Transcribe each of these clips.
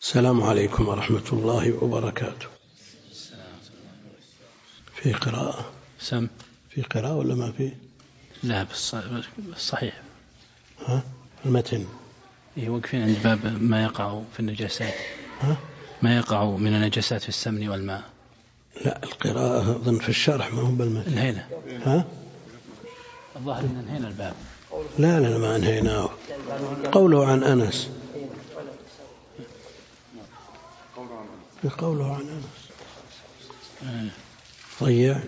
السلام عليكم ورحمة الله وبركاته. في قراءة في قراءة ولا ما في؟ لا بالصحيح. المتن وقفين عند باب ما يقع في النجاسات. ما يقع من النجاسات في السمن والماء. لا القراءة أظن في الشرح ما هو بالمتن. انهينا. الظاهر إن انهينا الباب. لا ما انهيناه. قوله عن أنس. قوله عن أنس ضيع.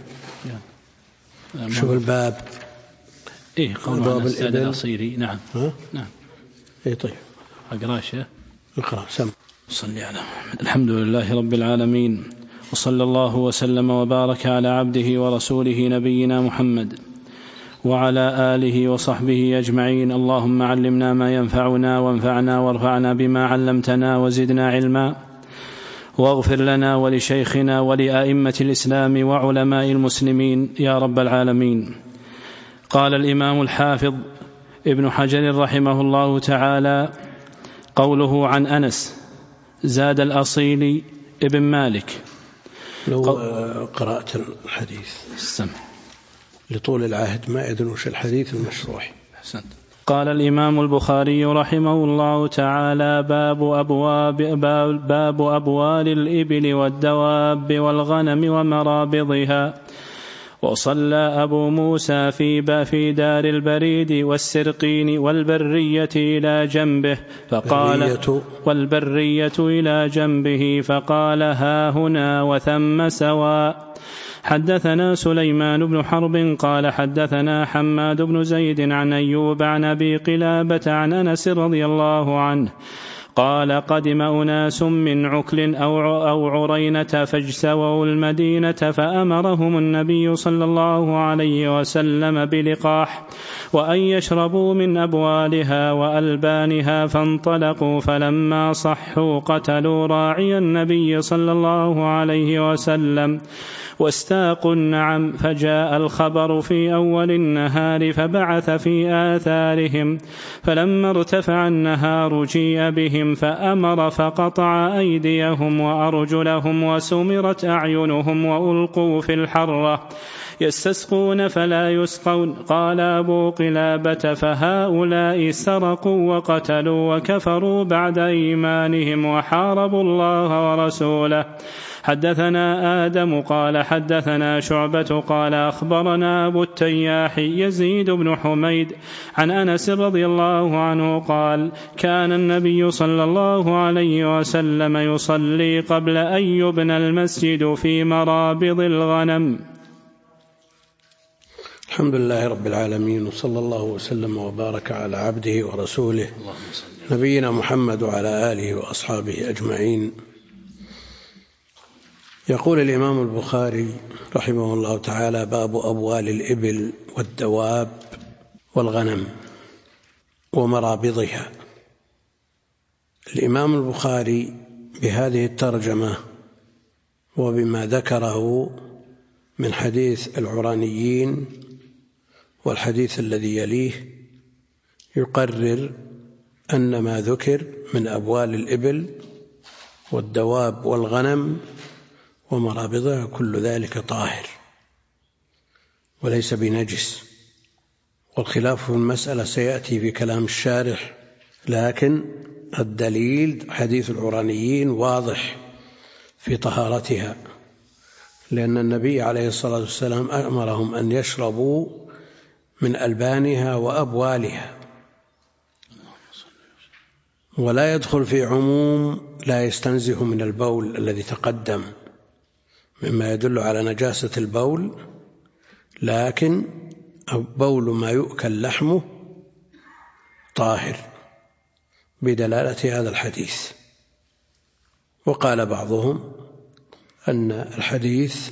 شو الباب؟ قوله عن السادة الأصيلي. نعم. نعم. طيب أقراش. اقرأ سم. صلي على محمد. الحمد لله رب العالمين، وصلى الله وسلم وبارك على عبده ورسوله نبينا محمد وعلى آله وصحبه أجمعين. اللهم علمنا ما ينفعنا وانفعنا وارفعنا بما علمتنا وزدنا علما، واغفر لنا ولشيخنا ولأئمة الإسلام وعلماء المسلمين يا رب العالمين. قال الإمام الحافظ ابن حجر رحمه الله تعالى: قوله عن أنس زاد الأصيل ابن مالك. لو قرأت الحديث لطول العهد ما يدنوش الحديث المشروح. أحسنت. قال الإمام البخاري رحمه الله تعالى: باب أبوال الإبل والدواب والغنم ومرابضها. وصلى أبو موسى في دار البريد والسرقين والبرية إلى جنبه فقال: ها هنا وثم سواء. حدثنا سليمان بن حرب قال حدثنا حماد بن زيد عن أيوب عن أبي قلابة عن أنس رضي الله عنه قال: قدم أناس من عكل أو عرينة فاجتووا المدينة، فأمرهم النبي صلى الله عليه وسلم بلقاح وأن يشربوا من أبوالها وألبانها، فانطلقوا فلما صحوا قتلوا راعي النبي صلى الله عليه وسلم واستاقوا النعم. فجاء الخبر في أول النهار فبعث في آثارهم، فلما ارتفع النهار جيء بهم فأمر فقطع أيديهم وأرجلهم وسمرت أعينهم وألقوا في الحرة يستسقون فلا يسقون. قال أبو قلابة: فهؤلاء سرقوا وقتلوا وكفروا بعد إيمانهم وحاربوا الله ورسوله. حدثنا آدم قال حدثنا شعبة قال أخبرنا أبو التياح يزيد بن حميد عن أنس رضي الله عنه قال: كان النبي صلى الله عليه وسلم يصلي قبل أن يبنى المسجد في مرابض الغنم. الحمد لله رب العالمين، وصلى الله وسلم وبارك على عبده ورسوله نبينا محمد وعلى آله وأصحابه أجمعين. يقول الإمام البخاري رحمه الله تعالى: باب أبوال الإبل والدواب والغنم ومرابضها. الإمام البخاري بهذه الترجمة وبما ذكره من حديث العرانيين والحديث الذي يليه يقرر أن ما ذكر من أبوال الإبل والدواب والغنم ومرابضها كل ذلك طاهر وليس بنجس، والخلاف في المسألة سيأتي في كلام الشارح، لكن الدليل حديث العرانيين واضح في طهارتها، لأن النبي عليه الصلاة والسلام أمرهم أن يشربوا من ألبانها وأبوالها، ولا يدخل في عموم لا يستنزه من البول الذي تقدم مما يدل على نجاسة البول، لكن بول ما يؤكل لحمه طاهر بدلالة هذا الحديث. وقال بعضهم أن الحديث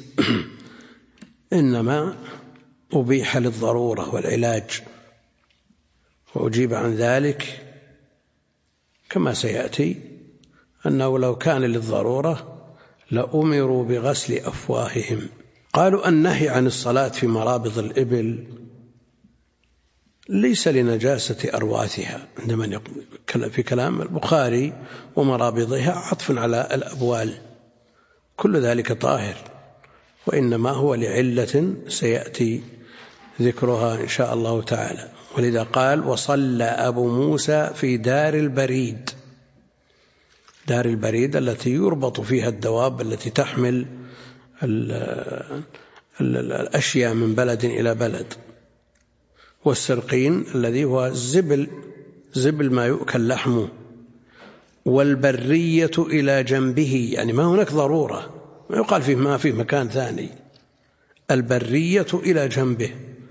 إنما أبيح للضرورة والعلاج، وأجيب عن ذلك كما سيأتي أنه لو كان للضرورة لأمروا بغسل أفواههم. قالوا النهي عن الصلاة في مرابض الإبل ليس لنجاسة أرواثها عند من في كلام البخاري ومرابطها عطف على الأبوال، كل ذلك طاهر، وإنما هو لعلة سيأتي ذكرها إن شاء الله تعالى. ولذا قال وصلى أبو موسى في دار البريد، دار البريد التي يربط فيها الدواب التي تحمل الأشياء من بلد إلى بلد، والسرقين الذي هو زبل ما يؤكل لحمه، والبرية إلى جنبه، يعني ما هناك ضرورة، ما يقال فيه ما فيه مكان ثاني، البرية إلى جنبه.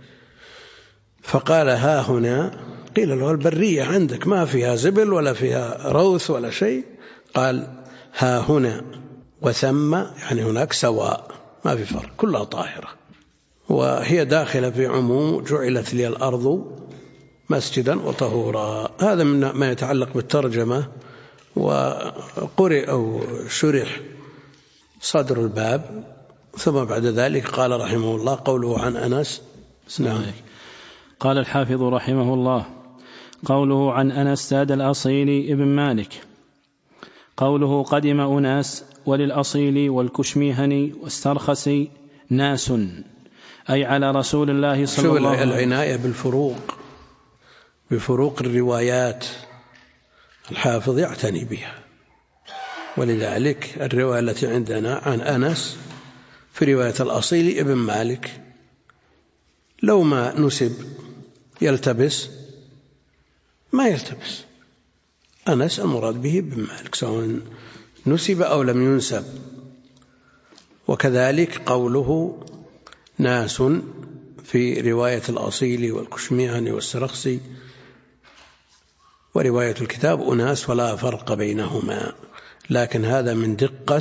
فقال ها هنا، قيل له البرية عندك ما فيها زبل ولا فيها روث ولا شيء، قال ها هنا وثم، يعني هناك سواء، ما في فرق، كلها طاهرة، وهي داخلة في عموم جعلت لي الأرض مسجدا وطهورا. هذا من ما يتعلق بالترجمة. وقرئ أو شرح صدر الباب، ثم بعد ذلك قال رحمه الله قوله عن أنس. نعم. قال الحافظ رحمه الله قوله عن أنس ساد الأصيل ابن مالك، قوله قدم أناس، وللأصيل والكشميهني والسرخسي ناس، أي على رسول الله صلى الله عليه وسلم. العناية بفروق الروايات الحافظ يعتني بها، ولذلك الرواية التي عندنا عن أنس في رواية الأصيل ابن مالك لو ما نسب يلتبس، ما يلتبس، أنس المراد به ابن مالك سواء نسب أو لم ينسب. وكذلك قوله ناس في رواية الأصيل والكشميهني والسرخسي، ورواية الكتاب أناس ولا فرق بينهما. لكن هذا من دقة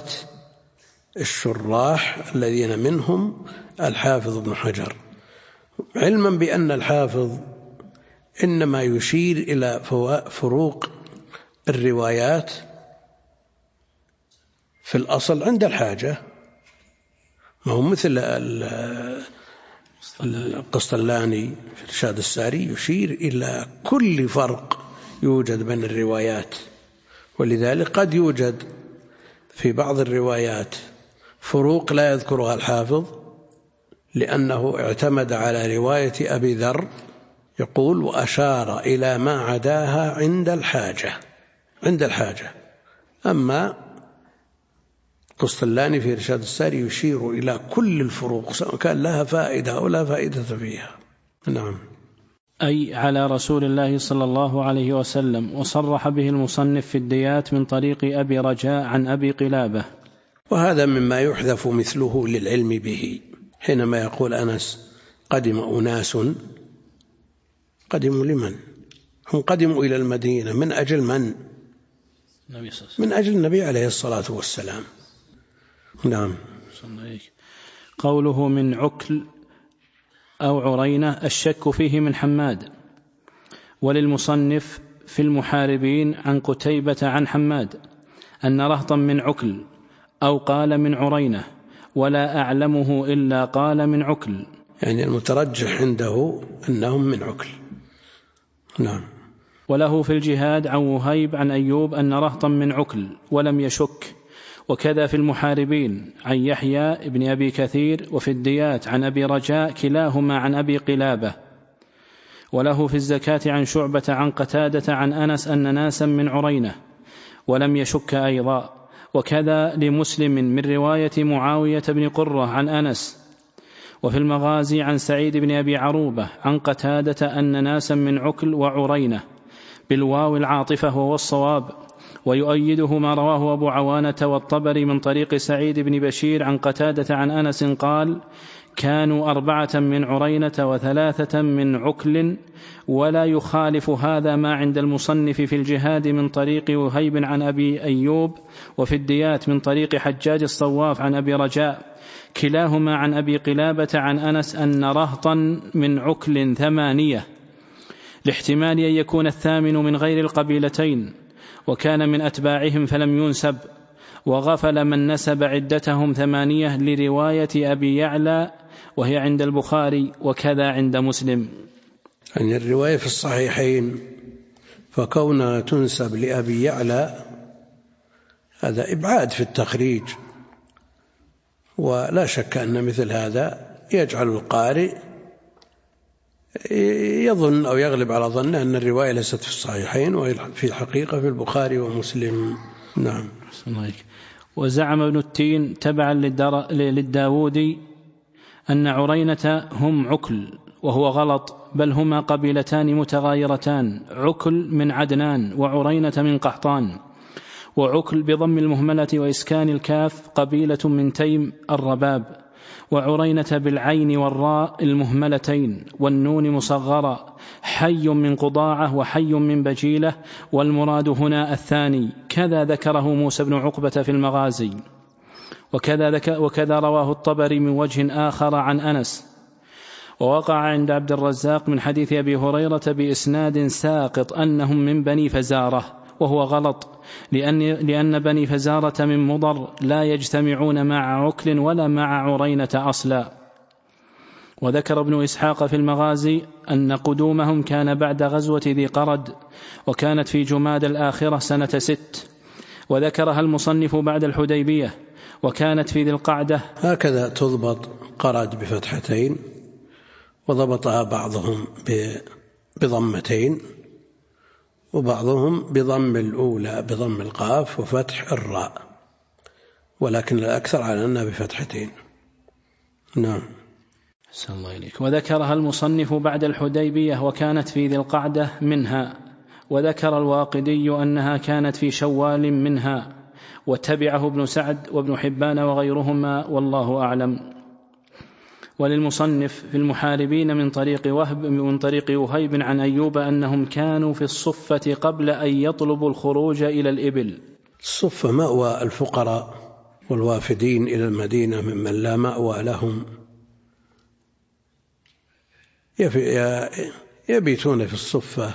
الشراح الذين منهم الحافظ ابن حجر، علما بأن الحافظ إنما يشير إلى فروق الروايات في الأصل عند الحاجة، ما هو مثل القسطلاني في إرشاد الساري يشير إلى كل فرق يوجد بين الروايات. ولذلك قد يوجد في بعض الروايات فروق لا يذكرها الحافظ، لأنه اعتمد على رواية أبي ذر يقول وأشار إلى ما عداها عند الحاجة. أما قسطلاني في إرشاد الساري يشير إلى كل الفروق سواء كان لها فائدة أو لا فائدة فيها. نعم. أي على رسول الله صلى الله عليه وسلم. وصرح به المصنف في الديات من طريق أبي رجاء عن أبي قلابة. وهذا مما يحذف مثله للعلم به، حينما يقول أنس قدم أناس، قدموا لمن؟ هم قدموا إلى المدينة من أجل من؟ من أجل النبي عليه الصلاة والسلام. نعم. قوله من عكل أو عرينة الشك فيه من حماد. وللمصنف في المحاربين عن قتيبة عن حماد أن رهطا من عكل، أو قال من عرينة، ولا أعلمه إلا قال من عكل، يعني المترجح عنده أنهم من عكل. نعم. وله في الجهاد عن وهيب عن أيوب أن رهطا من عكل ولم يشك. وكذا في المحاربين عن يحيى ابن أبي كثير، وفي الديات عن أبي رجاء كلاهما عن أبي قلابة. وله في الزكاة عن شعبة عن قتادة عن أنس أن ناسا من عرينة ولم يشك أيضا. وكذا لمسلم من رواية معاوية بن قرة عن أنس. وفي المغازي عن سعيد بن أبي عروبة عن قتادة أن ناسا من عكل وعرينة بالواو العاطفة وهو الصواب. ويؤيده ما رواه أبو عوانة والطبري من طريق سعيد بن بشير عن قتادة عن أنس قال كانوا 4 من عرينة و3 من عكل. ولا يخالف هذا ما عند المصنف في الجهاد من طريق وهيب عن أبي أيوب، وفي الديات من طريق حجاج الصواف عن أبي رجاء كلاهما عن أبي قلابة عن أنس أن رهطا من عكل 8، لاحتمال أن يكون الثامن من غير القبيلتين وكان من أتباعهم فلم ينسب. وغفل من نسب عدتهم 8 لرواية أبي يعلى وهي عند البخاري، وكذا عند مسلم. يعني الرواية في الصحيحين فكونها تنسب لأبي يعلى هذا إبعاد في التخريج، ولا شك أن مثل هذا يجعل القارئ يظن أو يغلب على ظنه أن الرواية ليست في الصحيحين وفي الحقيقة في البخاري ومسلم. نعم. وزعم ابن التين تبعا للداودي أن عرينة هم عكل، وهو غلط، بل هما قبيلتان متغايرتان، عكل من عدنان وعرينة من قحطان. وعكل بضم المهملة وإسكان الكاف قبيلة من تيم الرباب، وعرينة بالعين والراء المهملتين والنون مصغرة، حي من قضاعة وحي من بجيلة، والمراد هنا الثاني. كذا ذكره موسى بن عقبة في المغازي، وكذا رواه الطبري من وجه آخر عن أنس. ووقع عند عبد الرزاق من حديث أبي هريرة بإسناد ساقط أنهم من بني فزارة، وهو غلط، لأن بني فزارة من مضر لا يجتمعون مع عكل ولا مع عرينة أصلا. وذكر ابن إسحاق في المغازي أن قدومهم كان بعد غزوة ذي قرد، وكانت في جماد الآخرة سنة 6، وذكرها المصنف بعد الحديبية، وكانت في ذي القعدة. هكذا تضبط قرد بفتحتين، وضبطها بعضهم بضمتين، وبعضهم بضم الأولى بضم القاف وفتح الراء، ولكن الأكثر على أنها بفتحتين. نعم. أحسن الله إليك. وذكرها المصنف بعد الحديبية وكانت في ذي القعدة منها، وذكر الواقدي أنها كانت في شوال منها، وتبعه ابن سعد وابن حبان وغيرهما، والله أعلم. وللمصنف في المحاربين من طريق وهيب عن أيوب أنهم كانوا في الصفة قبل أن يطلبوا الخروج إلى الإبل. الصفة مأوى الفقراء والوافدين إلى المدينة ممن لا مأوى لهم، يبيتون في الصفة.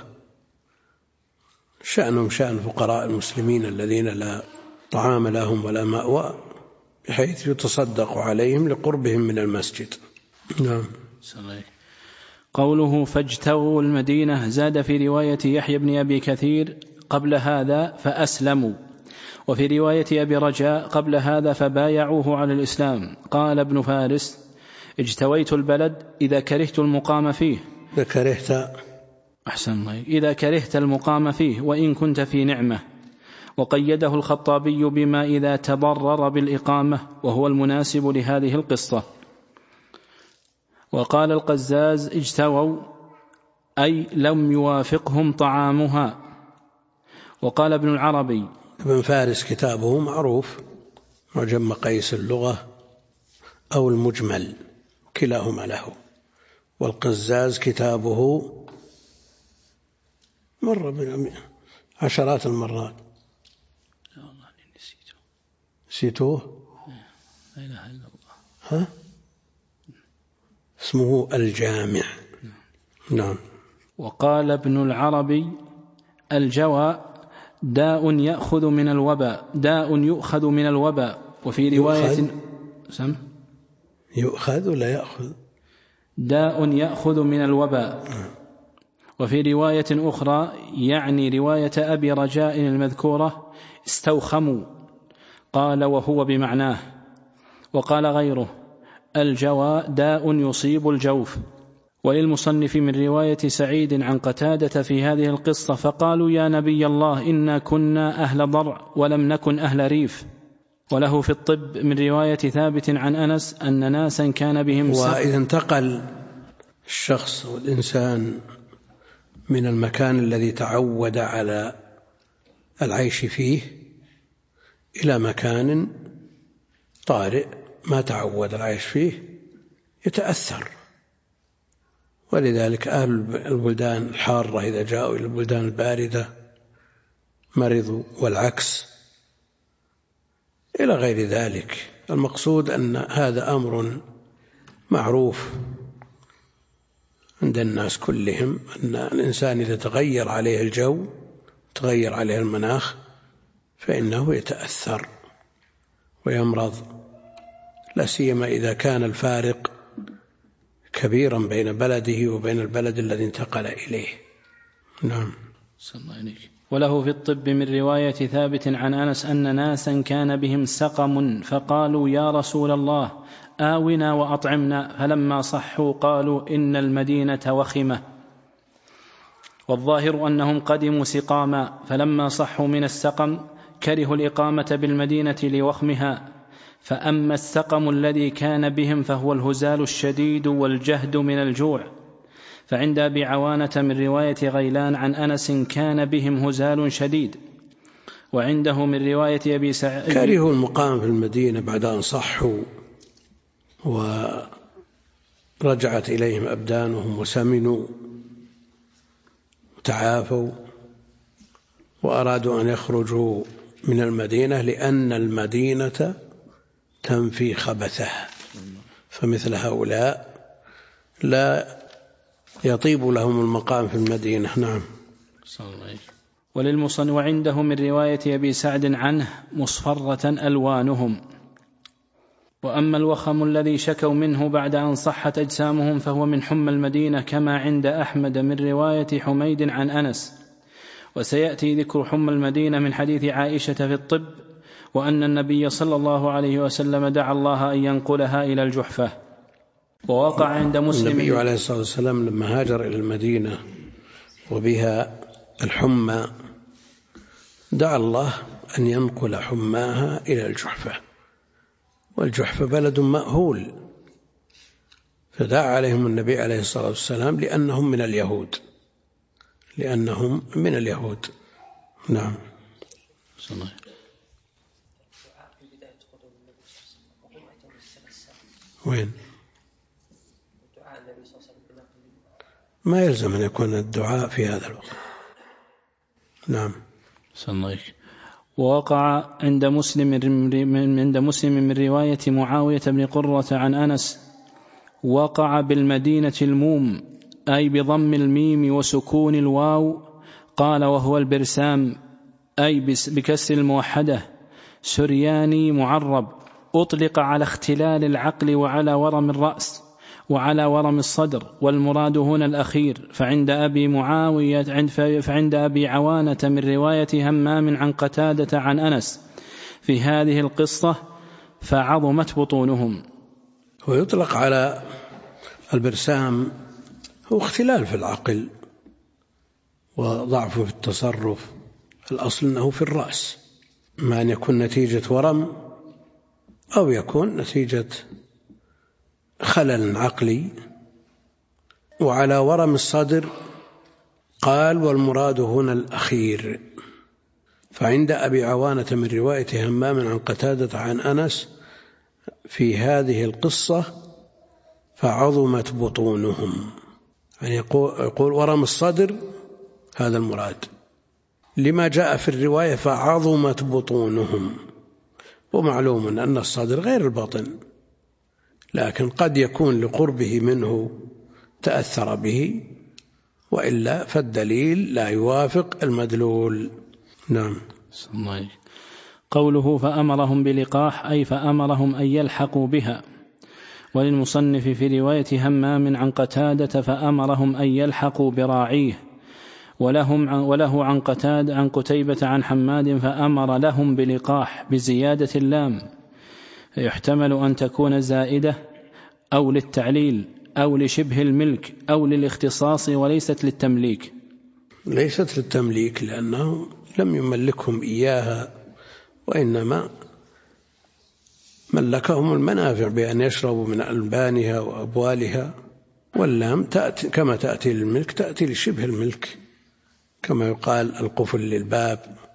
شأنهم شأن فقراء المسلمين الذين لا طعام لهم ولا مأوى، بحيث يتصدق عليهم لقربهم من المسجد. نعم. قوله فاجتووا المدينة، زاد في رواية يحيى بن أبي كثير قبل هذا فأسلموا، وفي رواية أبي رجاء قبل هذا فبايعوه على الإسلام. قال ابن فارس اجتويت البلد إذا كرهت المقام فيه، إذا كرهت المقام فيه وإن كنت في نعمة. وقيده الخطابي بما إذا تضرر بالإقامة، وهو المناسب لهذه القصة. وقال القزاز اجتووا أي لم يوافقهم طعامها. وقال ابن العربي، ابن فارس كتابه معروف، معجم مقاييس اللغة أو المجمل، كلاهما له. والقزاز كتابه مر عشرات المرات. لا والله نسيتوه. لا إله إلا الله. ها؟ اسمه الجامع. نعم. وقال ابن العربي الجوى داء يأخذ من الوباء، داء يؤخذ من الوباء. وفي رواية يؤخذ ولا يأخذ؟ داء يأخذ من الوباء. وفي رواية أخرى يعني رواية أبي رجاء المذكورة استوخموا، قال وهو بمعناه. وقال غيره الجوى داء يصيب الجوف. وللمصنف من رواية سعيد عن قتادة في هذه القصة فقالوا يا نبي الله إنا كنا أهل ضرع ولم نكن أهل ريف. وله في الطب من رواية ثابت عن أنس أن ناسا كان بهم وإذا انتقل الشخص والإنسان من المكان الذي تعود على العيش فيه إلى مكان طارئ ما تعود العيش فيه يتأثر. ولذلك أهل البلدان الحارة إذا جاءوا إلى البلدان الباردة مرضوا، والعكس إلى غير ذلك. المقصود أن هذا أمر معروف عند الناس كلهم، أن الإنسان إذا تغير عليه الجو تغير عليه المناخ فإنه يتأثر ويمرض، لا سيما إذا كان الفارق كبيرا بين بلده وبين البلد الذي انتقل إليه. نعم. وله في الطب من رواية ثابت عن أنس أن ناسا كان بهم سقم فقالوا يا رسول الله آونا وأطعمنا، فلما صحوا قالوا إن المدينة وخمة. والظاهر أنهم قدموا سقاما، فلما صحوا من السقم كرهوا الإقامة بالمدينة لوخمها. فأما السقم الذي كان بهم فهو الهزال الشديد والجهد من الجوع. فعند أبي عوانة من رواية غيلان عن أنس كان بهم هزال شديد. وعنده من رواية أبي سعيد كرهوا المقام في المدينة بعد أن صحوا ورجعت إليهم أبدانهم وسمنوا وتعافوا، وأرادوا أن يخرجوا من المدينة لأن المدينة تنفي خبثها، فمثل هؤلاء لا يطيب لهم المقام في المدينة. نعم. وعنده من رواية أبي سعد عنه مصفرة ألوانهم. وأما الوخم الذي شكوا منه بعد أن صحت أجسامهم فهو من حمى المدينة، كما عند أحمد من رواية حميد عن أنس. وسيأتي ذكر حمى المدينة من حديث عائشة في الطب، وأن النبي صلى الله عليه وسلم دعا الله أن ينقلها إلى الجحفة. ووقع عند مسلم النبي عليه الصلاة والسلام لما هاجر إلى المدينة وبها الحمى دعا الله أن ينقل حماها إلى الجحفة، والجحفة بلد مأهول، فدعا عليهم النبي عليه الصلاة والسلام لأنهم من اليهود. نعم. وين؟ ما يلزم أن يكون الدعاء في هذا الوقت. نعم. ووقع عند مسلم من رواية معاوية بن قرة عن أنس وقع بالمدينة الموم، أي بضم الميم وسكون الواو، قال وهو البرسام، أي بكسر الموحدة، سرياني معرب، أطلق على اختلال العقل وعلى ورم الرأس وعلى ورم الصدر، والمراد هنا الأخير. فعند أبي عوانة من رواية همام عن قتادة عن أنس في هذه القصة فعظمت بطونهم. ويطلق على البرسام هو اختلال في العقل وضعف في التصرف، الأصل أنه في الرأس، ما أن يكون نتيجة ورم أو يكون نتيجة خلل عقلي. وعلى ورم الصدر قال والمراد هنا الأخير. فعند أبي عوانة من رواية همام عن قتادة عن أنس في هذه القصة فعظمت بطونهم، يعني يقول ورم الصدر هذا المراد، لما جاء في الرواية فعظمت بطونهم. ومعلوم أن الصدر غير البطن، لكن قد يكون لقربه منه تأثر به، وإلا فالدليل لا يوافق المدلول. نعم. قوله فأمرهم بلقاح أي فأمرهم أن يلحقوا بها. وللمصنف في رواية همام عن قتادة فأمرهم أن يلحقوا براعيه. وله عن قتادة عن قتيبة عن حماد فأمر لهم بلقاح بزيادة اللام، يحتمل أن تكون زائدة أو للتعليل أو لشبه الملك أو للاختصاص وليست للتمليك. ليست للتمليك لأنه لم يملكهم إياها، وإنما ملكهم المنافع بأن يشربوا من ألبانها وأبوالها. واللام تأتي كما تأتي للملك تأتي لشبه الملك، كما يقال القفل للباب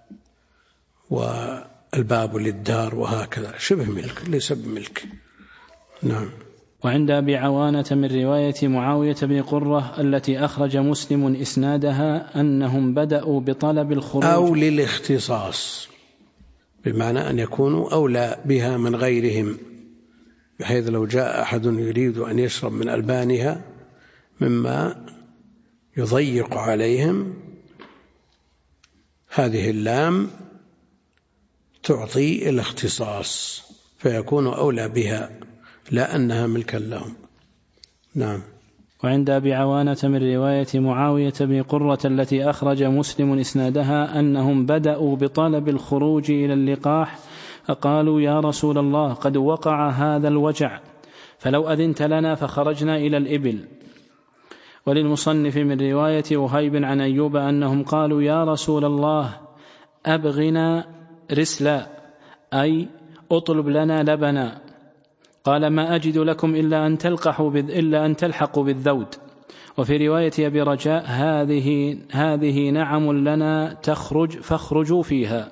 والباب للدار، وهكذا شبه ملك ليس بملك. نعم. وعند أبي عوانة من رواية معاوية بن قرة التي أخرج مسلم إسنادها أنهم بدأوا بطلب الخروج أو للاختصاص، بمعنى أن يكونوا أولى بها من غيرهم، بحيث لو جاء أحد يريد أن يشرب من ألبانها مما يضيق عليهم، هذه اللام تعطي الاختصاص فيكون أولى بها لا أنها ملكا لهم. نعم. وعند أبي عوانة من رواية معاوية بن قرة التي أخرج مسلم إسنادها أنهم بدأوا بطلب الخروج إلى اللقاح فقالوا يا رسول الله قد وقع هذا الوجع فلو أذنت لنا فخرجنا إلى الإبل. وللمصنف من رواية وهيب عن أيوب أنهم قالوا يا رسول الله أبغنا رسلا أي أطلب لنا لبنا. قال ما أجد لكم إلا أن تلحقوا بالذود. وفي رواية أبي رجاء هذه نعم لنا تخرج فاخرجوا فيها.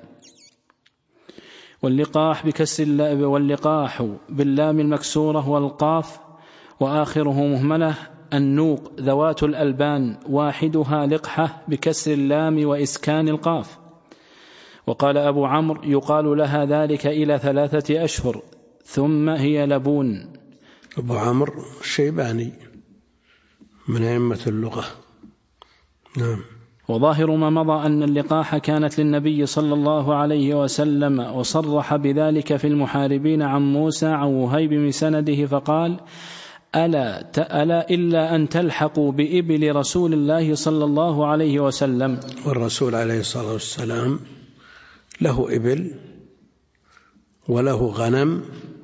واللقاح واللقاح باللام المكسورة والقاف وآخره مهملة النوق ذوات الألبان واحدها لقحة بكسر اللام وإسكان القاف. وقال أبو عمرو يقال لها ذلك إلى 3 أشهر ثم هي لبون. أبو عمرو الشيباني من أئمة اللغة. نعم. وظاهر ما مضى أن اللقاح كانت للنبي صلى الله عليه وسلم وصرح بذلك في المحاربين عن موسى عن وهيب من سنده فقال ألا إلا أن تلحقوا بإبل رسول الله صلى الله عليه وسلم. والرسول عليه الصلاة والسلام له إبل وله غنم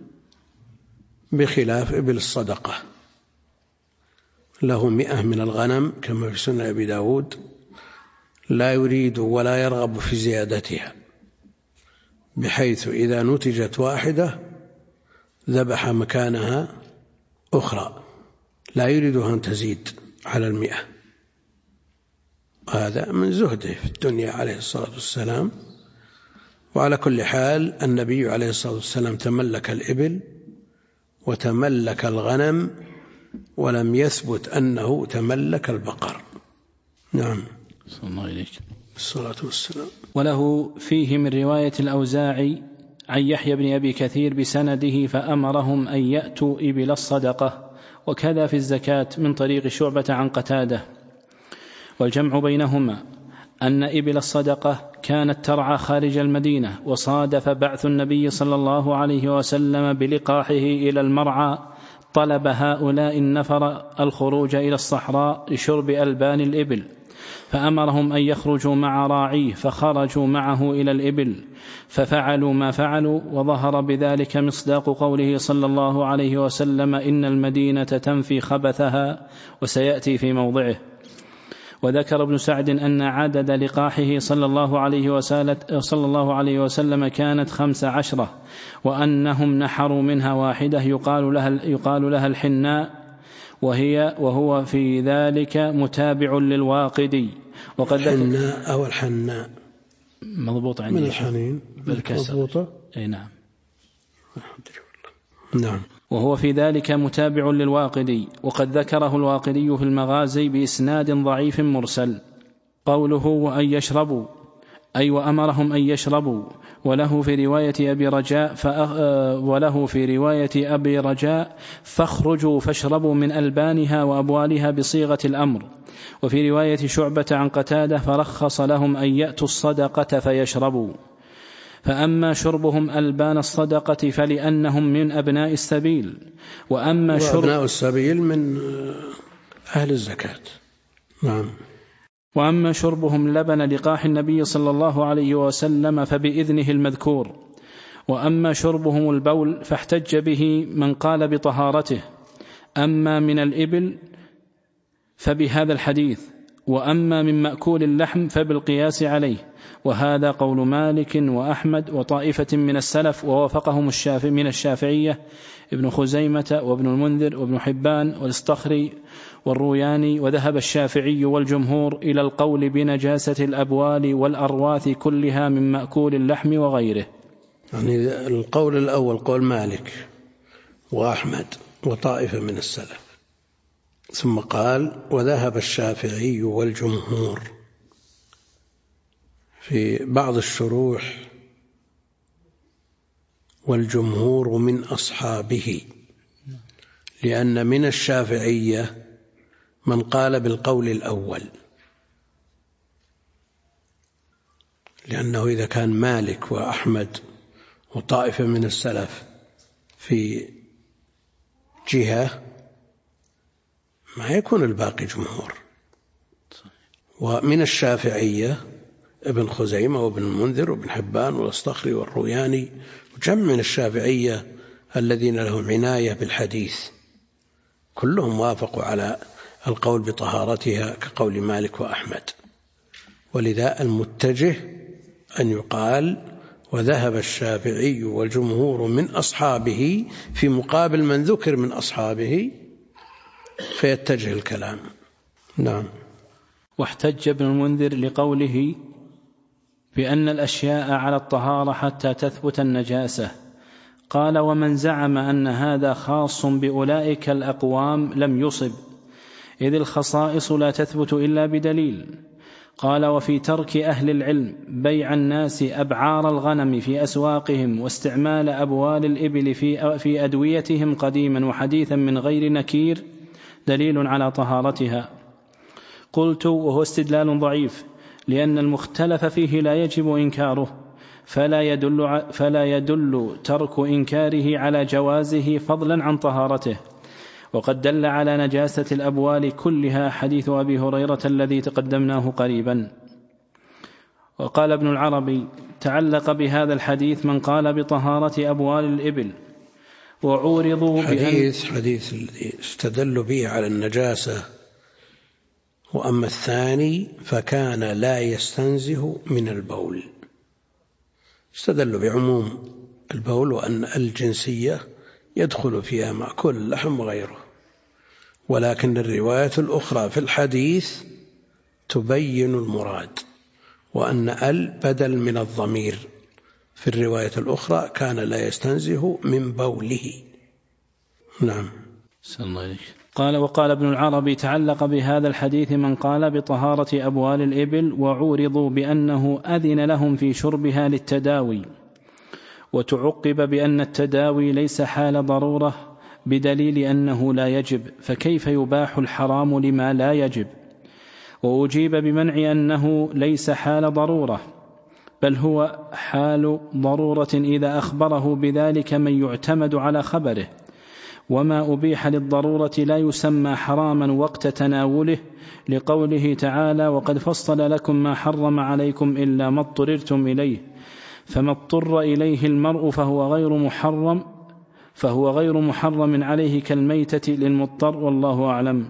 بخلاف إبل الصدقة، له 100 من الغنم كما في سنة أبي داود لا يريد ولا يرغب في زيادتها، بحيث إذا نتجت واحدة ذبح مكانها أخرى لا يريدها أن تزيد على 100. هذا من زهده في الدنيا عليه الصلاة والسلام. وعلى كل حال النبي عليه الصلاة والسلام تملك الإبل وتملك الغنم ولم يثبت أنه تملك البقر. نعم. صلى الله عليه الصلاة والسلام. وله فيه من رواية الأوزاعي عن يحيى بن أبي كثير بسنده فأمرهم أن يأتوا إبل الصدقة. وكذا في الزكاة من طريق شعبة عن قتادة. والجمع بينهما أن إبل الصدقة كانت ترعى خارج المدينة، وصادف بعث النبي صلى الله عليه وسلم بلقاحه إلى المرعى طلب هؤلاء النفر الخروج إلى الصحراء لشرب ألبان الإبل، فأمرهم أن يخرجوا مع راعيه فخرجوا معه إلى الإبل ففعلوا ما فعلوا. وظهر بذلك مصداق قوله صلى الله عليه وسلم إن المدينة تنفي خبثها وسيأتي في موضعه. وذكر ابن سعد أن عدد لقاحه صلى الله عليه وسلم كانت 15، وأنهم نحروا منها واحدة يقال لها الحناء، وهو في ذلك متابع للواقدي. وقد الحناء أو الحناء مضبوط عندي من الحنين بالكسر. أي نعم. نعم. وهو في ذلك متابع للواقدي. وقد ذكره الواقدي في المغازي بإسناد ضعيف مرسل. قوله وأن يشربوا أي وأمرهم أن يشربوا. وله في رواية أبي رجاء فاخرجوا فاشربوا من ألبانها وأبوالها بصيغة الأمر. وفي رواية شعبة عن قتادة فرخص لهم أن يأتوا الصدقة فيشربوا. فأما شربهم ألبان الصدقة فلأنهم من أبناء السبيل، وأما أبناء السبيل من أهل الزكاة. نعم. وأما شربهم لبن لقاح النبي صلى الله عليه وسلم فبإذنه المذكور. وأما شربهم البول فاحتج به من قال بطهارته. أما من الإبل فبهذا الحديث، وأما من مأكول اللحم فبالقياس عليه. وهذا قول مالك وأحمد وطائفة من السلف، ووافقهم من الشافعية ابن خزيمة وابن المنذر وابن حبان والاصطخري والروياني. وذهب الشافعي والجمهور إلى القول بنجاسة الأبوال والأرواث كلها من مأكول اللحم وغيره. يعني القول الأول قول مالك وأحمد وطائفة من السلف، ثم قال وذهب الشافعي والجمهور. في بعض الشروح والجمهور من أصحابه، لأن من الشافعية من قال بالقول الأول، لأنه إذا كان مالك وأحمد وطائفة من السلف في جهة ما يكون الباقي جمهور. ومن الشافعية ابن خزيمة وابن المنذر وابن حبان والأصطخري والروياني وجمع من الشافعية الذين لهم عناية بالحديث، كلهم وافقوا على القول بطهارتها كقول مالك وأحمد. ولذا المتجه أن يقال وذهب الشافعي والجمهور من أصحابه في مقابل من ذكر من أصحابه، فيتجه الكلام. نعم. واحتج ابن المنذر لقوله بأن الأشياء على الطهارة حتى تثبت النجاسة. قال: ومن زعم أن هذا خاص بأولئك الأقوام لم يصب، إذ الخصائص لا تثبت إلا بدليل. قال: وفي ترك أهل العلم بيع الناس أبعار الغنم في أسواقهم واستعمال أبوال الإبل في أدويتهم قديما وحديثا من غير نكير دليل على طهارتها. قلت: وهو استدلال ضعيف، لأن المختلف فيه لا يجب إنكاره، فلا يدل ترك إنكاره على جوازه فضلا عن طهارته. وقد دل على نجاسة الأبوال كلها حديث أبي هريرة الذي تقدمناه قريبا. وقال ابن العربي: تعلق بهذا الحديث من قال بطهارة أبوال الإبل وعورضوا حديث الذي استدل به على النجاسة. وأما الثاني فكان لا يستنزه من البول، استدل بعموم البول وأن الجنسية يدخل فيها مأكل اللحم وغيره. ولكن الرواية الأخرى في الحديث تبين المراد، وأن بدل من الضمير في الرواية الأخرى كان لا يستنزه من بوله. نعم. قال: وقال ابن العربي: تعلق بهذا الحديث من قال بطهارة أبوال الإبل وعورضوا بأنه أذن لهم في شربها للتداوي، وتعقب بأن التداوي ليس حال ضرورة بدليل أنه لا يجب، فكيف يباح الحرام لما لا يجب؟ وأجيب بمنع أنه ليس حال ضرورة، بل هو حال ضرورة إذا أخبره بذلك من يعتمد على خبره. وما أبيح للضرورة لا يسمى حراما وقت تناوله، لقوله تعالى: وقد فصل لكم ما حرم عليكم إلا ما اضطررتم إليه، فما اضطر إليه المرء فهو غير محرم عليه كالميتة للمضطر، والله أعلم.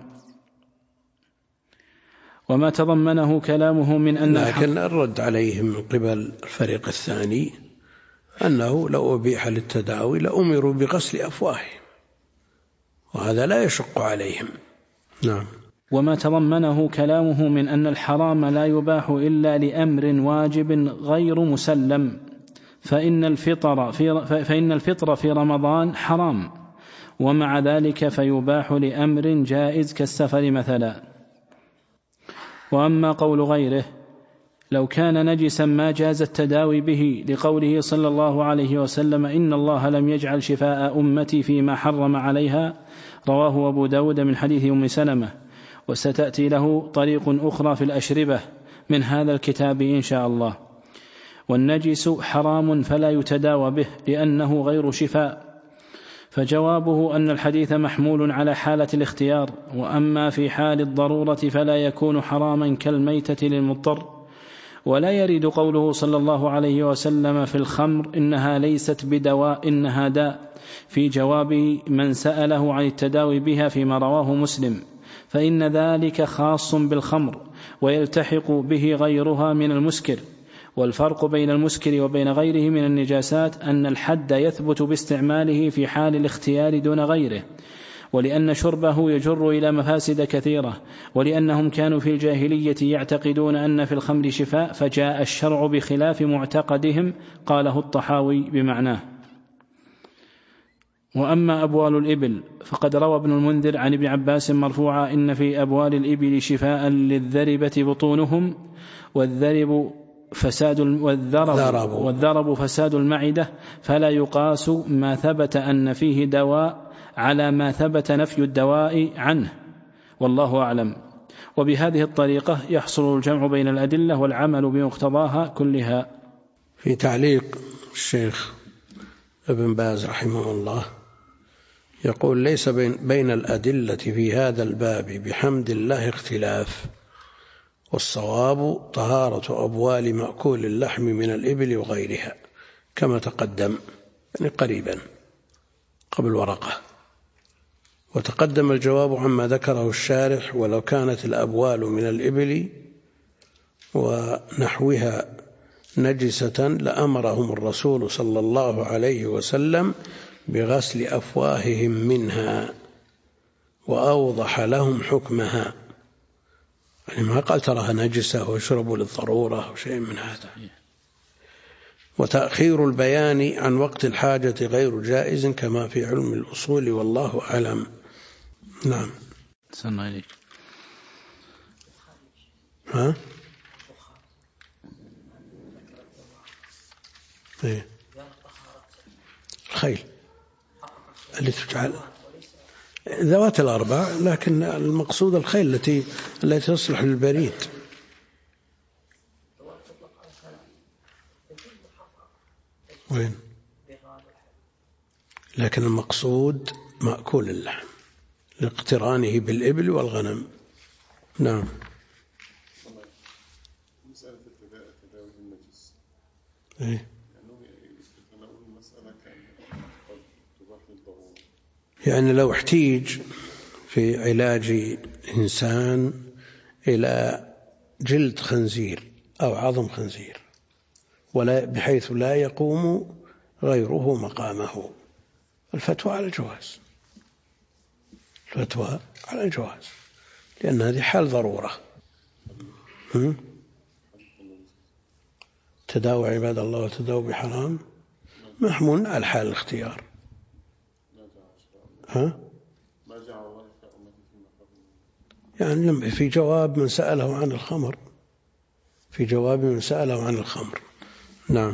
وما تضمنه كلامه من أن لكن الرد عليهم من قبل الفريق الثاني أنه لو أبيح للتداوي لأمروا بغسل أفواههم، وهذا لا يشق عليهم. نعم. وما تضمنه كلامه من أن الحرام لا يباح إلا لأمر واجب غير مسلم، فإن الفطر في رمضان حرام، ومع ذلك فيباح لأمر جائز كالسفر مثلا. وأما قول غيره: لو كان نجسا ما جاز التداوي به، لقوله صلى الله عليه وسلم: إن الله لم يجعل شفاء أمتي فيما حرم عليها، رواه أبو داود من حديث أم سلمة، وستأتي له طريق أخرى في الأشربة من هذا الكتاب إن شاء الله. والنجس حرام فلا يتداوى به لأنه غير شفاء. فجوابه أن الحديث محمول على حالة الاختيار، وأما في حال الضرورة فلا يكون حراما كالميتة للمضطر. ولا يرد قوله صلى الله عليه وسلم في الخمر: إنها ليست بدواء إنها داء، في جواب من سأله عن التداوي بها فيما رواه مسلم، فإن ذلك خاص بالخمر ويلتحق به غيرها من المسكر. والفرق بين المسكر وبين غيره من النجاسات أن الحد يثبت باستعماله في حال الاختيار دون غيره، ولأن شربه يجر إلى مفاسد كثيرة، ولأنهم كانوا في الجاهلية يعتقدون أن في الخمر شفاء، فجاء الشرع بخلاف معتقدهم، قاله الطحاوي بمعناه. وأما أبوال الإبل فقد روى ابن المنذر عن ابن عباس مرفوعا: إن في أبوال الإبل شفاء للذربة بطونهم، والذرب فساد المعدة، فلا يقاس ما ثبت أن فيه دواء على ما ثبت نفي الدواء عنه، والله أعلم. وبهذه الطريقة يحصل الجمع بين الأدلة والعمل بمقتضاها كلها. في تعليق الشيخ ابن باز رحمه الله يقول ليس بين الأدلة في هذا الباب بحمد الله اختلاف، والصواب طهارة أبوال مأكول اللحم من الإبل وغيرها كما تقدم، يعني قريبا قبل ورقة. وتقدم الجواب عما ذكره الشارح: ولو كانت الأبوال من الإبل ونحوها نجسة لأمرهم الرسول صلى الله عليه وسلم بغسل أفواههم منها وأوضح لهم حكمها، يعني ما قال تراها نجسة ويشربوا للضرورة أو شيء من هذا. وتأخير البيان عن وقت الحاجة غير جائز كما في علم الأصول، والله أعلم. نعم. سنة إليك. ها؟ إيه؟ الخيل اللي تجعل ذوات الأربع، لكن المقصود الخيل التي تصلح للبريد. وين؟ لكن المقصود مأكول اللحم لاقترانه بالإبل والغنم. نعم. مسألة تداوي النجس. إيه؟ يعني لو احتيج في علاج إنسان إلى جلد خنزير أو عظم خنزير ولا بحيث لا يقوم غيره مقامه، الفتوى على الجواز، الفتوى على الجواز، لأن هذه حال ضرورة. تداوى عباد الله وتداوى بحرام محمول على حال الاختيار. يعني في جواب من سأله عن الخمر، في جواب من سأله عن الخمر. نعم.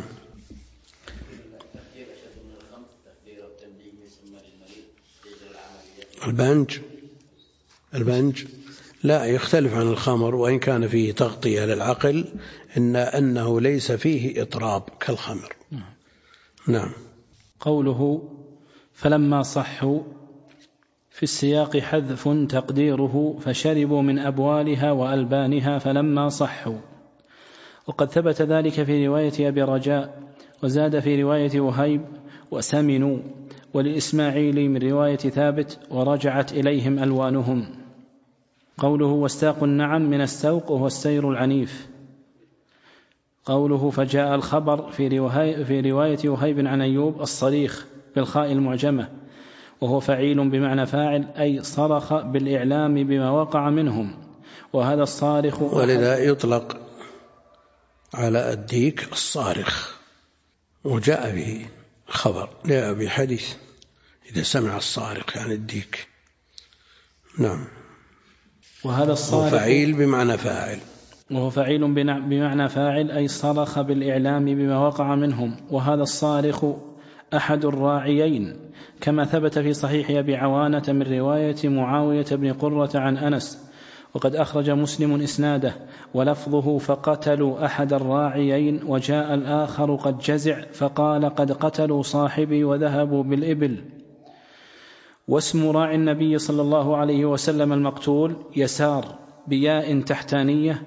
البنج لا يختلف عن الخمر، وإن كان فيه تغطية للعقل أنه ليس فيه إطراب كالخمر. نعم. قوله فلما صحوا في السياق حذف تقديره فشربوا من أبوالها وألبانها فلما صحوا، وقد ثبت ذلك في رواية أبي رجاء، وزاد في رواية وهيب وسمنوا، وللإسماعيلي من رواية ثابت ورجعت إليهم ألوانهم. قوله واستاق النعم من السوق وهو السير العنيف. قوله فجاء الخبر في رواية وهيب عن أيوب الصريخ بالخاء المعجمة، وهو فعيل بمعنى فاعل، أي صرخ بالإعلام بما وقع منهم، وهذا الصارخ ولذا يطلق على الديك الصارخ، وجاء به خبر جاء بحديث إذا سمع الصارخ يعني الديك. نعم. وهذا الصارخ فعيل بمعنى فاعل، وهو فعيل بمعنى فاعل، أي صرخ بالإعلام بما وقع منهم، وهذا الصارخ أحد الراعيين، كما ثبت في صحيح أبي عوانة من رواية معاوية بن قرة عن أنس، وقد أخرج مسلم إسناده، ولفظه فقتلوا أحد الراعيين، وجاء الآخر قد جزع فقال قد قتلوا صاحبي وذهبوا بالإبل. واسم راعي النبي صلى الله عليه وسلم المقتول يسار بياء تحتانية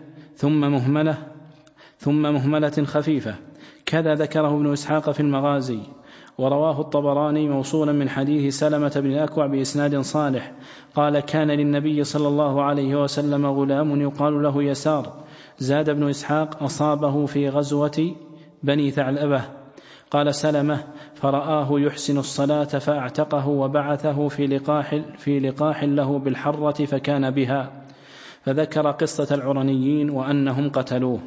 ثم مهملة خفيفة، كذا ذكره ابن إسحاق في المغازي، ورواه الطبراني موصولا من حديث سلمة بن الأكوع بإسناد صالح قال كان للنبي صلى الله عليه وسلم غلام يقال له يسار. زاد ابن إسحاق أصابه في غزوة بني ثعلبة. قال سلمة فرآه يحسن الصلاة فأعتقه وبعثه في لقاح له بالحرة فكان بها، فذكر قصة العرنيين وأنهم قتلوه.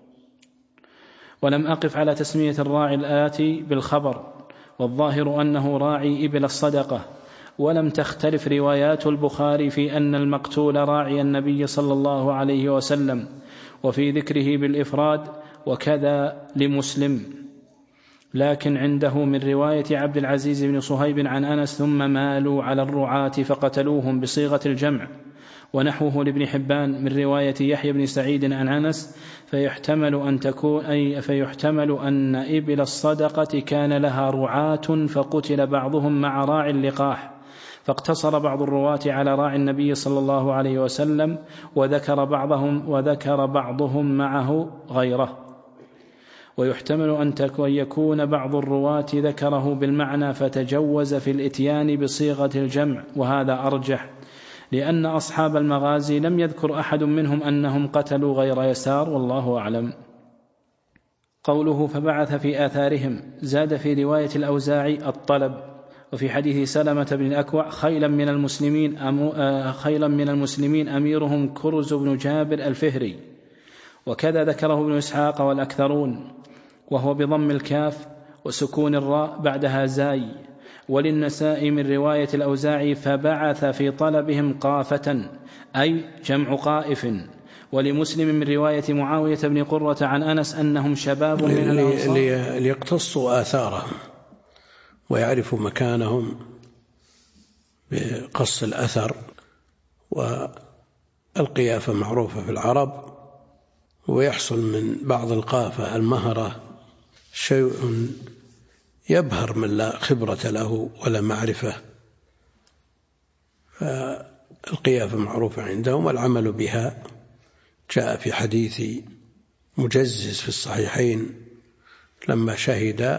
ولم أقف على تسمية الراعي الآتي بالخبر، والظاهر أنه راعي إبل الصدقة، ولم تختلف روايات البخاري في أن المقتول راعي النبي صلى الله عليه وسلم، وفي ذكره بالإفراد، وكذا لمسلم، لكن عنده من رواية عبد العزيز بن صهيب عن أنس ثم مالوا على الرعاة فقتلوهم بصيغة الجمع، ونحوه لابن حبان من رواية يحيى بن سعيد عن أنس، فيحتمل أن إبل الصدقة كان لها رعاة فقتل بعضهم مع راعي اللقاح، فاقتصر بعض الرواة على راعي النبي صلى الله عليه وسلم، وذكر بعضهم معه غيره. ويحتمل أن يكون بعض الرواة ذكره بالمعنى فتجوز في الإتيان بصيغة الجمع، وهذا أرجح، لأن أصحاب المغازي لم يذكر أحد منهم أنهم قتلوا غير يسار، والله أعلم. قوله فبعث في آثارهم، زاد في رواية الأوزاعي الطلب. وفي حديث سلمة بن الأكوع خيلا من المسلمين أميرهم كرز بن جابر الفهري، وكذا ذكره ابن إسحاق والأكثرون، وهو بضم الكاف وسكون الراء بعدها زاي. وللنساء من رواية الأوزاعي فبعث في طلبهم قافة، أي جمع قائف. ولمسلم من رواية معاوية بن قرة عن أنس أنهم شباب من الأنصار ليقتصوا آثارهم ويعرفوا مكانهم بقص الأثر. والقيافة معروفة في العرب، ويحصل من بعض القافة المهرة شيء يبهر من لا خبرة له ولا معرفة، فالقيافة معروفة عندهم والعمل بها. جاء في حديث مجزز في الصحيحين لما شهد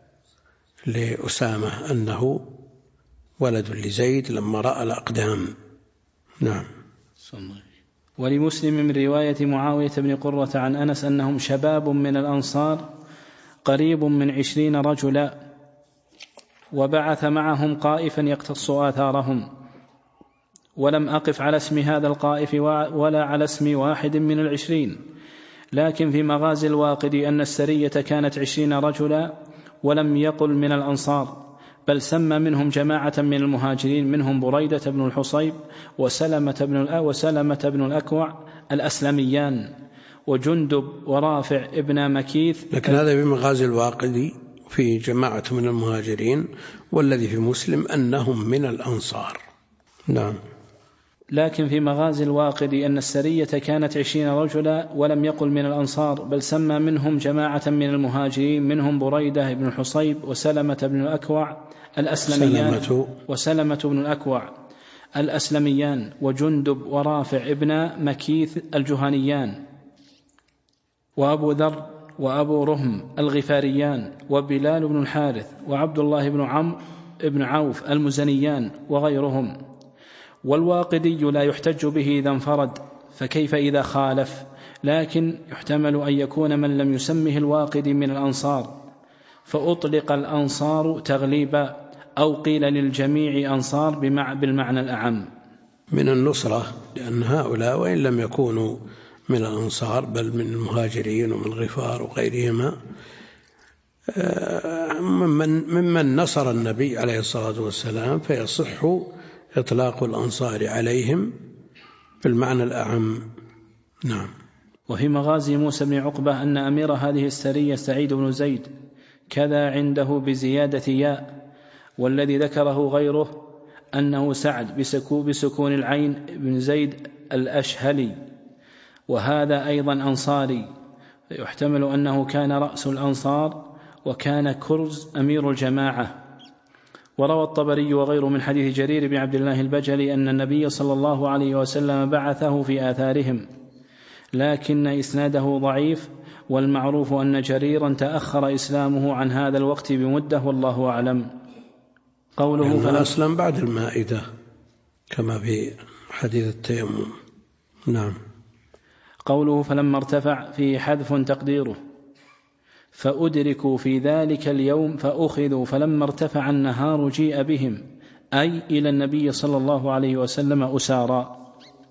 لأسامة أنه ولد لزيد لما رأى الأقدام. نعم. ولمسلم من رواية معاوية بن قرة عن أنس أنهم شباب من الأنصار قريب من 20 رجلا، وبعث معهم قائفا يقتص آثارهم. ولم أقف على اسم هذا القائف ولا على اسم واحد من 20، لكن في مغازي الواقدي أن السرية كانت 20 رجلا، ولم يقل من الأنصار، بل سمى منهم جماعة من المهاجرين، منهم بريدة بن الحصيب وسلمة بن الأكوع الأسلميان، وجندب ورافع ابن مكيث. لكن هذا في مغازي الواقدي في جماعة من المهاجرين، والذي في مسلم أنهم من الأنصار. نعم. لكن في مغازي الواقدي أن السرية كانت 20 رجلا، ولم يقل من الأنصار، بل سمى منهم جماعة من المهاجرين، منهم بريدة بن الحصيب وسلمة بن الأكوع الأسلميان وسلمة بن الأكوع الأسلميان، وجندب ورافع ابن مكيث الجهنيان، وأبو ذر وأبو رهم الغفاريان، وبلال بن الحارث، وعبد الله بن عمرو بن عوف المزنيان، وغيرهم. والواقدي لا يحتج به إذا انفرد، فكيف إذا خالف؟ لكن يحتمل أن يكون من لم يسمه الواقدي من الأنصار، فأطلق الأنصار تغليبا، أو قيل للجميع أنصار بالمعنى الأعم من النصرة، لأن هؤلاء وإن لم يكونوا من الأنصار بل من المهاجرين ومن الغفار وغيرهما ممن نصر النبي عليه الصلاة والسلام، فيصح إطلاق الأنصار عليهم بالمعنى الأعم. نعم. وفي مغازي موسى بن عقبة أن أمير هذه السرية سعيد بن زيد، كذا عنده بزيادة ياء، والذي ذكره غيره أنه سعد بسكون العين بن زيد الأشهلي، وهذا أيضا أنصاري، فيحتمل أنه كان رأس الأنصار، وكان كرز أمير الجماعة. وروى الطبري وغيره من حديث جرير بن عبد الله البجلي أن النبي صلى الله عليه وسلم بعثه في آثارهم، لكن إسناده ضعيف، والمعروف أن جريرا تأخر إسلامه عن هذا الوقت بمدة، والله أعلم. قوله فأسلم بعد المائدة كما في حديث التيمم. نعم. قوله فلما ارتفع في حذف تقديره فأدركوا في ذلك اليوم فأخذوا فلما ارتفع النهار جيء بهم، أي إلى النبي صلى الله عليه وسلم أسارا.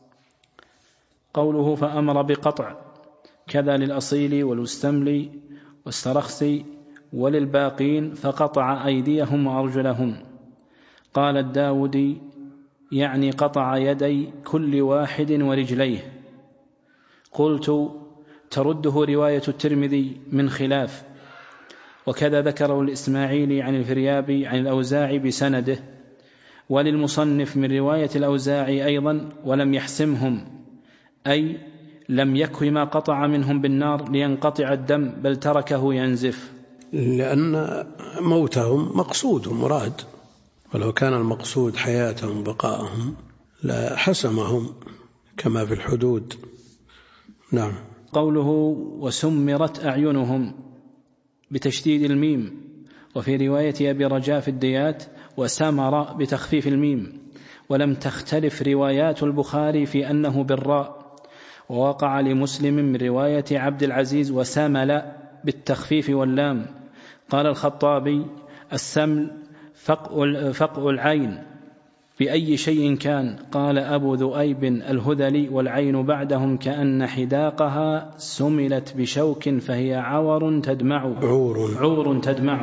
قوله فأمر بقطع، كذا للأصيل والمستملي والسرخسي وللباقين، فقطع أيديهم وأرجلهم. قال الداودي يعني قطع يدي كل واحد ورجليه. قلت ترده رواية الترمذي من خلاف، وكذا ذكره الإسماعيلي عن الفريابي عن الأوزاعي بسنده، وللمصنف من رواية الأوزاعي أيضا ولم يحسمهم، أي لم يكه ما قطع منهم بالنار لينقطع الدم، بل تركه ينزف، لأن موتهم مقصود مراد، ولو كان المقصود حياتهم بقاءهم لا حسمهم كما في الحدود. نعم. قوله وسمرت أعينهم بتشديد الميم، وفي رواية أبي رجاء في الديات وسمر بتخفيف الميم، ولم تختلف روايات البخاري في أنه بالراء، ووقع لمسلم من رواية عبد العزيز وسمل بالتخفيف واللام. قال الخطابي السمل فقع العين بأي شيء كان. قال أبو ذؤيب الهذلي والعين بعدهم كأن حداقها سملت بشوك فهي عور تدمع.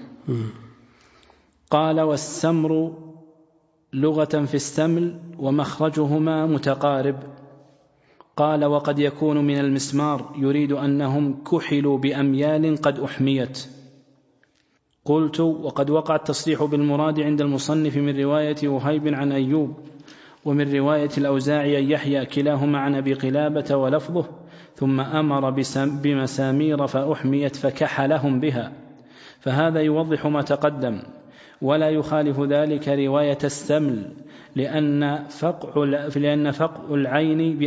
قال والسمر لغة في السمل ومخرجهما متقارب. قال وقد يكون من المسمار، يريد أنهم كحلوا بأميال قد أحميت. قلت وقد وقع التصريح بالمراد عند المصنف من رواية وهيب عن أيوب ومن رواية الأوزاعي أن يحيى كلاهما عن أبي قلابة ولفظه ثم أمر بمسامير فأحميت فكحلهم بها، فهذا يوضح ما تقدم. ولا يخالف ذلك رواية السمل لأنه فقع العين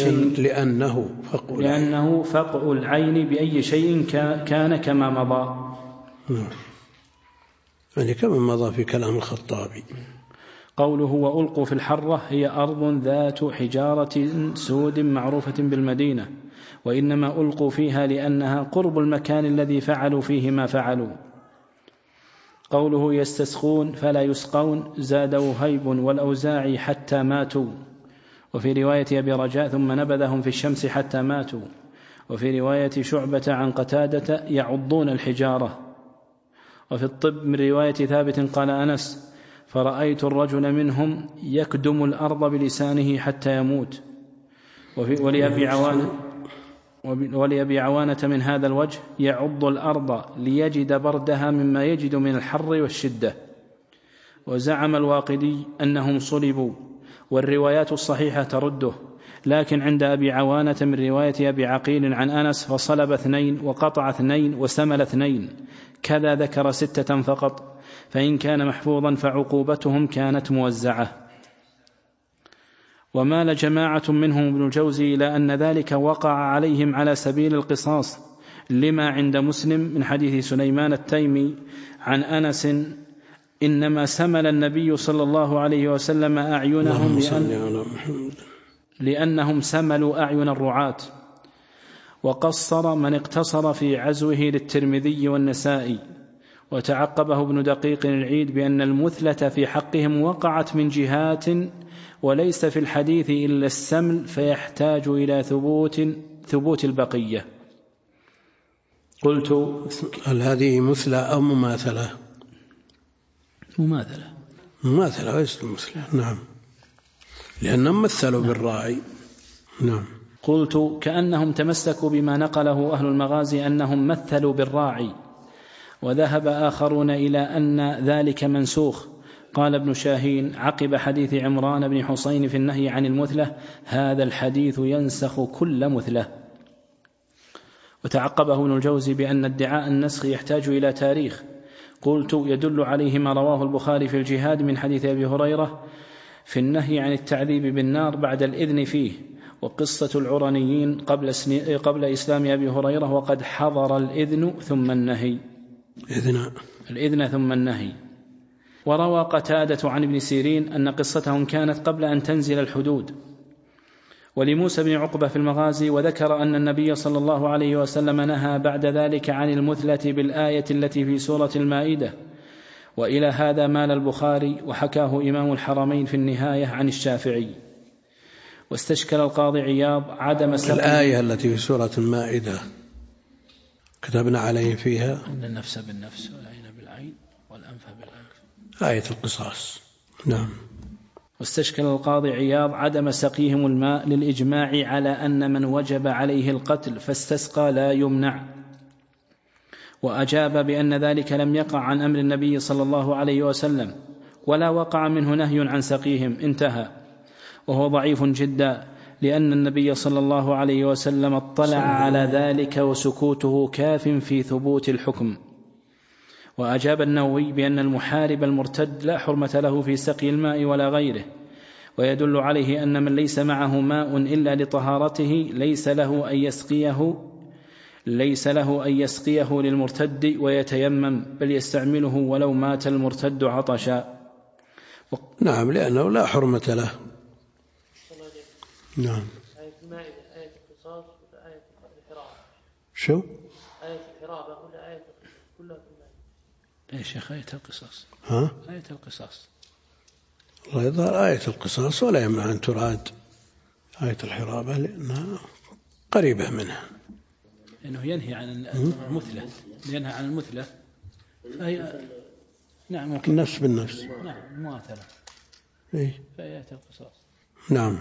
بأي شيء كان كما مضى. يعني كما مضى في كلام الخطابي. قوله وألقوا في الحرة هي أرض ذات حجارة سود معروفة بالمدينة، وإنما ألقوا فيها لأنها قرب المكان الذي فعلوا فيه ما فعلوا. قوله يستسقون فلا يسقون زاد وهيب والأوزاعي حتى ماتوا، وفي رواية أبي رجاء ثم نبذهم في الشمس حتى ماتوا، وفي رواية شعبة عن قتادة يعضون الحجارة. وفي الطب من رواية ثابت قال أنس فرأيت الرجل منهم يكدم الأرض بلسانه حتى يموت. ولأبي عوانة من هذا الوجه يعض الأرض ليجد بردها مما يجد من الحر والشدة. وزعم الواقدي أنهم صلبوا، والروايات الصحيحة ترده، لكن عند أبي عوانة من رواية أبي عقيل عن أنس فصلب 2 وقطع 2 وسمل 2، كذا ذكر 6 فقط، فإن كان محفوظا فعقوبتهم كانت موزعة. ومال جماعة منهم ابن الجوزي إلى أن ذلك وقع عليهم على سبيل القصاص، لما عند مسلم من حديث سليمان التيمي عن أنس إنما سمل النبي صلى الله عليه وسلم أعينهم لأنهم سملوا أعين الرعاة. وقصر من اقتصر في عزوه للترمذي والنسائي. وتعقبه ابن دقيق العيد بأن المثلة في حقهم وقعت من جهات وليس في الحديث إلا السمل، فيحتاج إلى ثبوت البقية. قلت هل هذه مثلة أو مماثلة؟ مماثلة ليست مثلة. نعم، لأنهم مثلوا بالراعي. نعم. قلت كأنهم تمسكوا بما نقله أهل المغازي أنهم مثلوا بالراعي، وذهب آخرون إلى أن ذلك منسوخ. قال ابن شاهين عقب حديث عمران بن حسين في النهي عن المثلة هذا الحديث ينسخ كل مثلة. وتعقبه ابن الجوزي بأن ادعاء النسخ يحتاج إلى تاريخ. قلت يدل عليه ما رواه البخاري في الجهاد من حديث أبي هريرة في النهي عن التعذيب بالنار بعد الإذن فيه، وقصة العرنيين قبل إسلام أبي هريرة، وقد حضر الإذن ثم النهي. الإذن ثم النهي. وروى قتادة عن ابن سيرين أن قصتهم كانت قبل أن تنزل الحدود. ولموسى بن عقبة في المغازي وذكر أن النبي صلى الله عليه وسلم نهى بعد ذلك عن المثلة بالآية التي في سورة المائدة. وإلى هذا مال البخاري، وحكاه إمام الحرمين في النهاية عن الشافعي. واستشكل القاضي عياض عدم سبب الآية التي في سورة المائدة كتبنا عليهم فيها أن النفس بالنفس والعين بالعين والأنف بالأنف، آية القصاص. نعم. واستشكل القاضي عياض عدم سقيهم الماء للإجماع على أن من وجب عليه القتل فاستسقى لا يمنع، وأجاب بأن ذلك لم يقع عن أمر النبي صلى الله عليه وسلم، ولا وقع منه نهي عن سقيهم، انتهى. وهو ضعيف جدا، لأن النبي صلى الله عليه وسلم اطلع على ذلك، وسكوته كاف في ثبوت الحكم. وأجاب النووي بأن المحارب المرتد لا حرمة له في سقي الماء ولا غيره، ويدل عليه أن من ليس معه ماء إلا لطهارته ليس له أن يسقيه للمرتد ويتيمم، بل يستعمله ولو مات المرتد عطشا. نعم، لأنه لا حرمة له. نعم. آية المائدة آية القصاص ولا آية الحرابة؟ شو؟ آية الحرابة ولا آية كلها في المائدة؟ إيش يا أخي آية القصاص؟ ها؟ آية القصاص. الله يظهر آية القصاص ولا يمنع أن تراد آية الحرابة لأنها قريبة منها، لأنه ينهي عن المثلة، ينهى عن المثلة، فهي نعم النفس بالنفس. نعم مماثلة. إيه؟ فهي آية القصاص. نعم.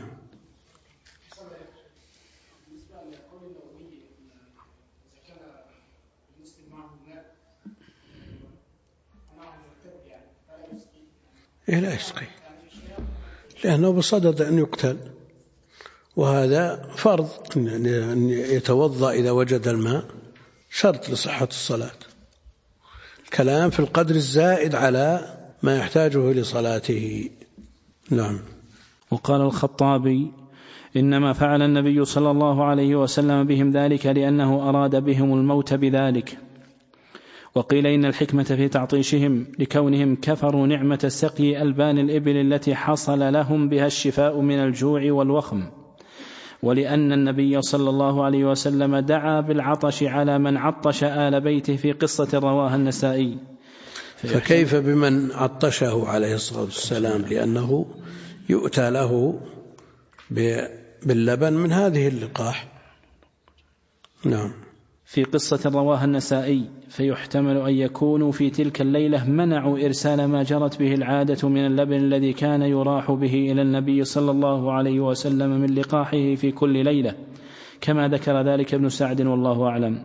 إيه لا يسقي، لأنه بصدد أن يقتل، وهذا فرض أن يتوضأ إذا وجد الماء، شرط لصحة الصلاة. الكلام في القدر الزائد على ما يحتاجه لصلاته. نعم. وقال الخطابي: إنما فعل النبي صلى الله عليه وسلم بهم ذلك لأنه أراد بهم الموت بذلك. وقيل إن الحكمة في تعطيشهم لكونهم كفروا نعمة سقي ألبان الإبل التي حصل لهم بها الشفاء من الجوع والوخم، ولأن النبي صلى الله عليه وسلم دعا بالعطش على من عطش آل بيته في قصة رواها النسائي. فكيف بمن عطشه عليه الصلاة والسلام، لأنه يؤتى له باللبن من هذه اللقاح. نعم. في قصة رواها النسائي، فيحتمل أن يكونوا في تلك الليلة منعوا إرسال ما جرت به العادة من اللبن الذي كان يراح به إلى النبي صلى الله عليه وسلم من لقاحه في كل ليلة، كما ذكر ذلك ابن سعد والله أعلم.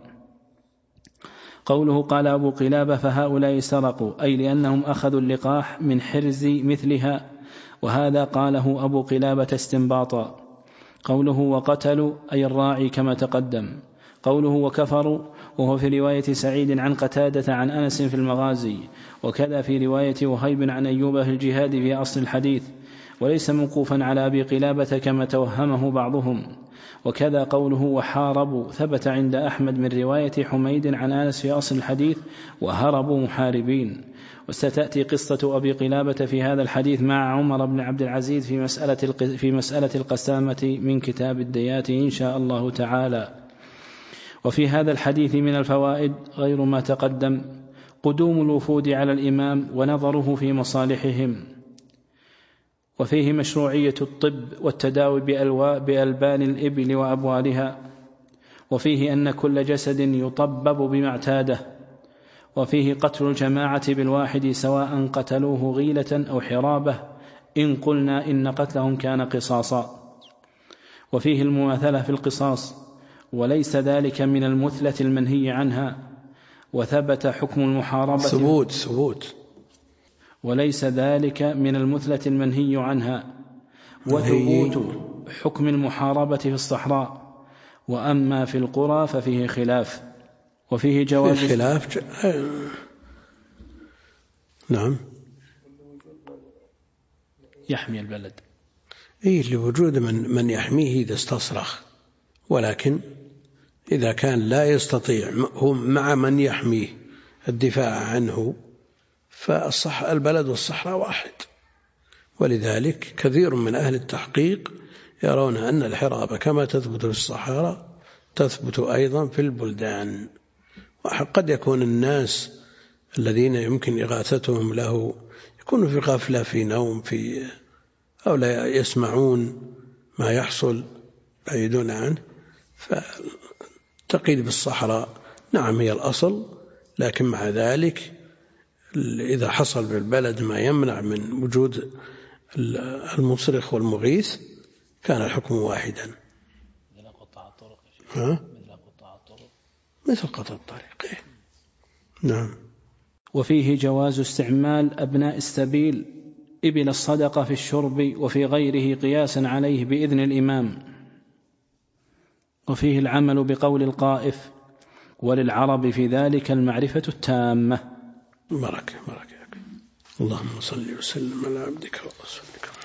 قوله قال أبو قلابة: فهؤلاء سرقوا، أي لأنهم أخذوا اللقاح من حرز مثلها، وهذا قاله أبو قلابة استنباطا. قوله وقتلوا، أي الراعي كما تقدم. قوله وكفروا، وهو في رواية سعيد عن قتادة عن أنس في المغازي، وكذا في رواية وهيب عن أيوب في الجهاد في أصل الحديث، وليس موقوفا على أبي قلابة كما توهمه بعضهم. وكذا قوله وحاربوا ثبت عند أحمد من رواية حميد عن أنس في أصل الحديث وهربوا محاربين. وستأتي قصة أبي قلابة في هذا الحديث مع عمر بن عبد العزيز في مسألة القسامة من كتاب الديات إن شاء الله تعالى. وفي هذا الحديث من الفوائد غير ما تقدم: قدوم الوفود على الإمام ونظره في مصالحهم، وفيه مشروعية الطب والتداوي بألبان الإبل وأبوالها، وفيه أن كل جسد يطبب بما اعتاده، وفيه قتل الجماعة بالواحد سواء قتلوه غيلة أو حرابة، إن قلنا إن قتلهم كان قصاصا، وفيه المماثلة في القصاص، وليس ذلك من المثلة المنهي عنها، وثبت حكم المحاربة ثبوت وليس ذلك من المثلة المنهي عنها، وثبوت حكم المحاربة في الصحراء، وأما في القرى ففيه خلاف، وفيه جواز خلاف. نعم. يحمي البلد، لوجود من يحميه إذا استصرخ، ولكن إذا كان لا يستطيع هم مع من يحميه الدفاع عنه، فالبلد والصحراء واحد. ولذلك كثير من أهل التحقيق يرون أن الحرابة كما تثبت في الصحراء تثبت أيضا في البلدان. وقد يكون الناس الذين يمكن إغاثتهم له يكونوا في غفلة، في نوم، أو لا يسمعون ما يحصل، بعيدون عنه، فتقيد بالصحراء نعم هي الأصل، لكن مع ذلك إذا حصل بالبلد ما يمنع من وجود المصرخ والمغيث كان الحكم واحدا. مثل قطع الطريق. نعم. وفيه جواز استعمال أبناء السبيل إبل الصدقة في الشرب وفي غيره قياسا عليه بإذن الإمام. وفيه العمل بقول القائف: وللعرب في ذلك المعرفة التامة. بركة. اللهم صل وسلم على عبدك ورسولك